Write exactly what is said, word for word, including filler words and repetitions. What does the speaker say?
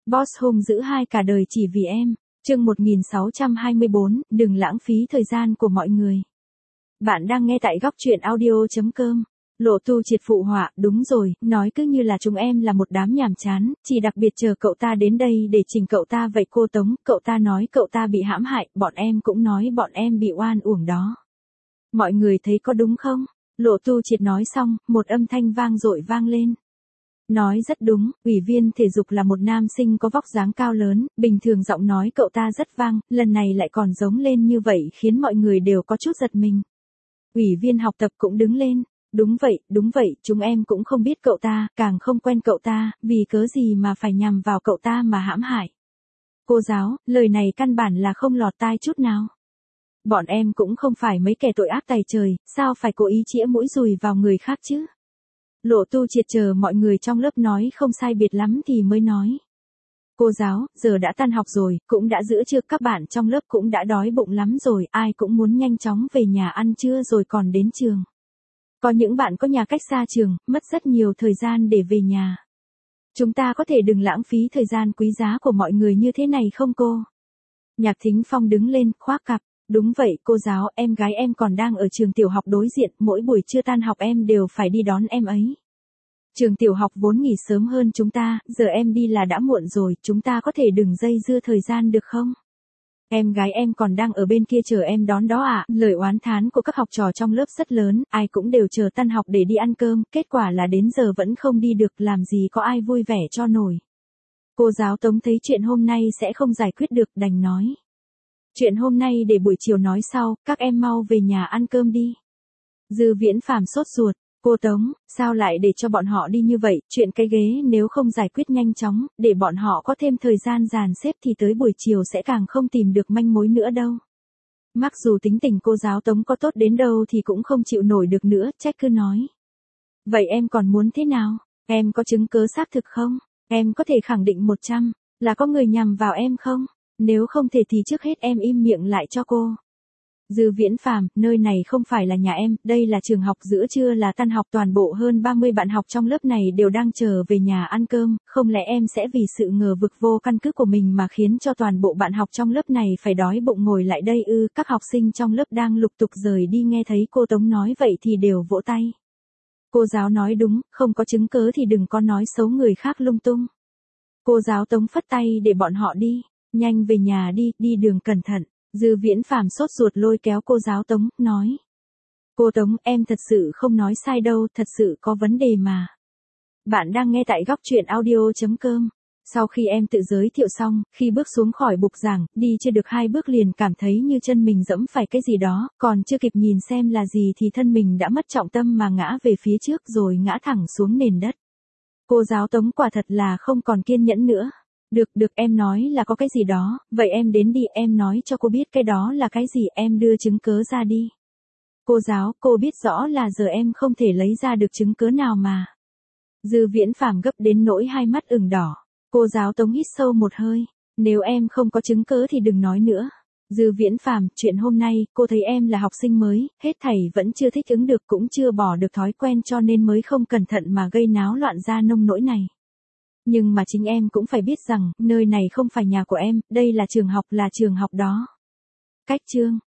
Boss hung dữ hai cả đời chỉ vì em. Chương một nghìn sáu trăm hai mươi bốn, đừng lãng phí thời gian của mọi người. Bạn đang nghe tại góc truyện audio chấm com. Lộ Tu triệt phụ họa, đúng rồi, nói cứ như là chúng em là một đám nhàm chán, chỉ đặc biệt chờ cậu ta đến đây để chỉnh cậu ta vậy cô Tống, cậu ta nói cậu ta bị hãm hại, bọn em cũng nói bọn em bị oan uổng đó. Mọi người thấy có đúng không? Lộ Tu triệt nói xong, một âm thanh vang dội vang lên. Nói rất đúng, ủy viên thể dục là một nam sinh có vóc dáng cao lớn, bình thường giọng nói cậu ta rất vang, lần này lại còn giống lên như vậy khiến mọi người đều có chút giật mình. Ủy viên học tập cũng đứng lên. Đúng vậy, đúng vậy, chúng em cũng không biết cậu ta, càng không quen cậu ta, vì cớ gì mà phải nhằm vào cậu ta mà hãm hại. Cô giáo, lời này căn bản là không lọt tai chút nào. Bọn em cũng không phải mấy kẻ tội ác tày trời, sao phải cố ý chĩa mũi dùi vào người khác chứ? Lộ Tu triệt chờ mọi người trong lớp nói không sai biệt lắm thì mới nói. Cô giáo, giờ đã tan học rồi, cũng đã giữa trưa, các bạn trong lớp cũng đã đói bụng lắm rồi, ai cũng muốn nhanh chóng về nhà ăn trưa rồi còn đến trường. Có những bạn có nhà cách xa trường, mất rất nhiều thời gian để về nhà. Chúng ta có thể đừng lãng phí thời gian quý giá của mọi người như thế này không cô? Nhạc Thính Phong đứng lên, khoác cặp. Đúng vậy cô giáo, em gái em còn đang ở trường tiểu học đối diện, mỗi buổi trưa tan học em đều phải đi đón em ấy. Trường tiểu học vốn nghỉ sớm hơn chúng ta, giờ em đi là đã muộn rồi, chúng ta có thể đừng dây dưa thời gian được không? Em gái em còn đang ở bên kia chờ em đón đó ạ. À. Lời oán thán của các học trò trong lớp rất lớn, ai cũng đều chờ tan học để đi ăn cơm, kết quả là đến giờ vẫn không đi được, làm gì có ai vui vẻ cho nổi. Cô giáo Tống thấy chuyện hôm nay sẽ không giải quyết được, đành nói. Chuyện hôm nay để buổi chiều nói sau, các em mau về nhà ăn cơm đi. Dư Viễn Phàm sốt ruột. Cô Tống, sao lại để cho bọn họ đi như vậy, chuyện cái ghế nếu không giải quyết nhanh chóng, để bọn họ có thêm thời gian dàn xếp thì tới buổi chiều sẽ càng không tìm được manh mối nữa đâu. Mặc dù tính tình cô giáo Tống có tốt đến đâu thì cũng không chịu nổi được nữa, trách cứ nói. Vậy em còn muốn thế nào? Em có chứng cứ xác thực không? Em có thể khẳng định một trăm là có người nhằm vào em không? Nếu không thể thì trước hết em im miệng lại cho cô. Dư Viễn Phàm, nơi này không phải là nhà em, đây là trường học, giữa trưa là tan học, toàn bộ hơn ba mươi bạn học trong lớp này đều đang chờ về nhà ăn cơm, không lẽ em sẽ vì sự ngờ vực vô căn cứ của mình mà khiến cho toàn bộ bạn học trong lớp này phải đói bụng ngồi lại đây ư? Các học sinh trong lớp đang lục tục rời đi nghe thấy cô Tống nói vậy thì đều vỗ tay. Cô giáo nói đúng, không có chứng cứ thì đừng có nói xấu người khác lung tung. Cô giáo Tống phất tay để bọn họ đi, nhanh về nhà đi, đi đường cẩn thận. Dư Viễn Phàm sốt ruột lôi kéo cô giáo Tống, nói. Cô Tống, em thật sự không nói sai đâu, thật sự có vấn đề mà. Bạn đang nghe tại góc truyện audio chấm com. Sau khi em tự giới thiệu xong, khi bước xuống khỏi bục giảng, đi chưa được hai bước liền cảm thấy như chân mình dẫm phải cái gì đó, còn chưa kịp nhìn xem là gì thì thân mình đã mất trọng tâm mà ngã về phía trước rồi ngã thẳng xuống nền đất. Cô giáo Tống quả thật là không còn kiên nhẫn nữa. Được, được, em nói là có cái gì đó, vậy em đến đi, em nói cho cô biết cái đó là cái gì, em đưa chứng cứ ra đi. Cô giáo, cô biết rõ là giờ em không thể lấy ra được chứng cứ nào mà. Dư Viễn Phàm gấp đến nỗi hai mắt ửng đỏ. Cô giáo Tống hít sâu một hơi, nếu em không có chứng cứ thì đừng nói nữa. Dư Viễn Phàm, chuyện hôm nay, cô thấy em là học sinh mới, hết thảy vẫn chưa thích ứng được cũng chưa bỏ được thói quen cho nên mới không cẩn thận mà gây náo loạn ra nông nỗi này. Nhưng mà chính em cũng phải biết rằng, nơi này không phải nhà của em, đây là trường học, là trường học đó. Cách chương